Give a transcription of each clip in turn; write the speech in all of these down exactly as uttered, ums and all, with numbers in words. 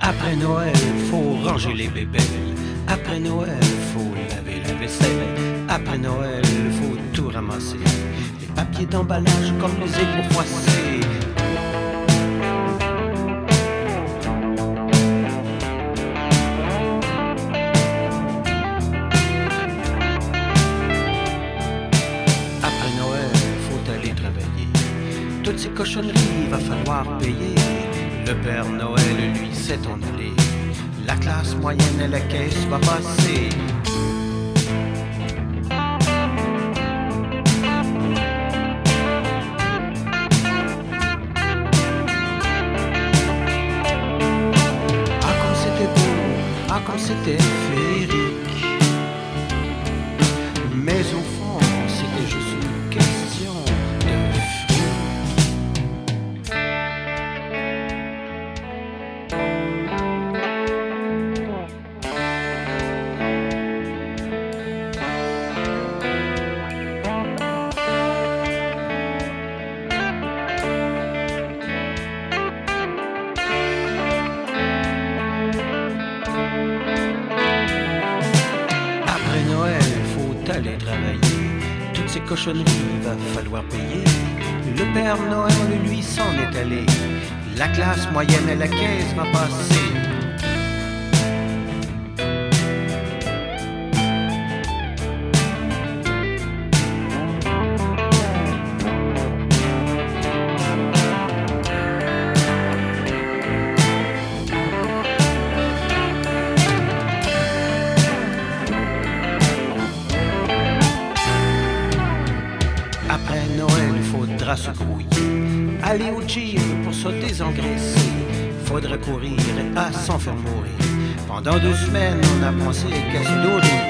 Après Noël, faut ranger les bébelles. Après Noël, faut laver la vaisselle. Après Noël, faut tout ramasser. Les papiers d'emballage comme les égouts froissés. Après Noël, faut aller travailler. Toutes ces cochonneries, va falloir payer. Le Père Noël, lui, s'est en allé. La classe moyenne et la caisse va passer. Ah, comme c'était beau, ah, comme c'était féerique. Mais au fond, c'était juste une question de fric. Après Noël, faut aller travailler. Toutes ces cochonneries, va falloir payer. Le Père Noël, lui, s'en est allé. La classe moyenne et la caisse va passer. Après Noël, il faudra se grouiller. Aller au gym pour se désengraisser. Faudra courir à s'en faire mourir. Pendant deux semaines, on a pensé qu'à se nourrir.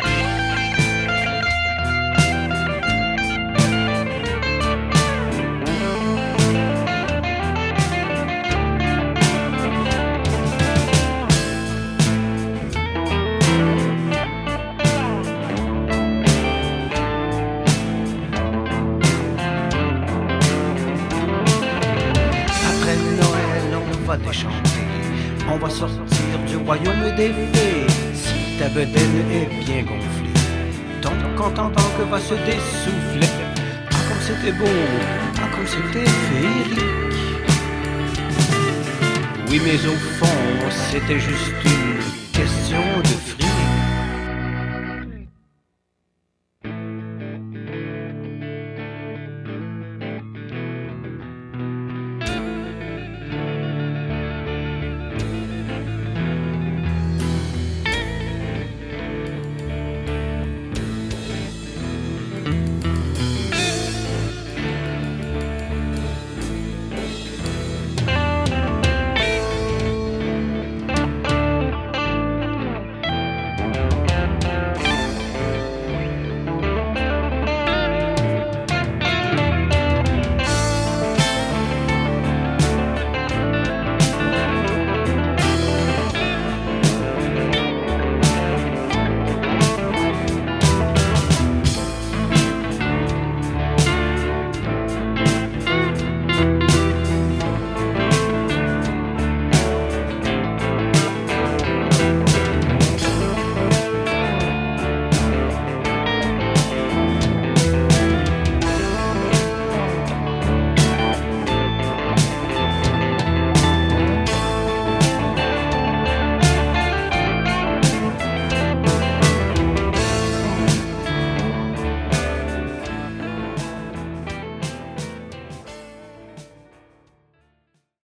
On va déchanter, on va sortir du royaume des fées. Si ta bedaine est bien gonflée, ton compte en banque va se dessouffler. Ah, comme c'était beau, ah, comme c'était féerique. Oui, mais au fond, c'était juste une question de fric.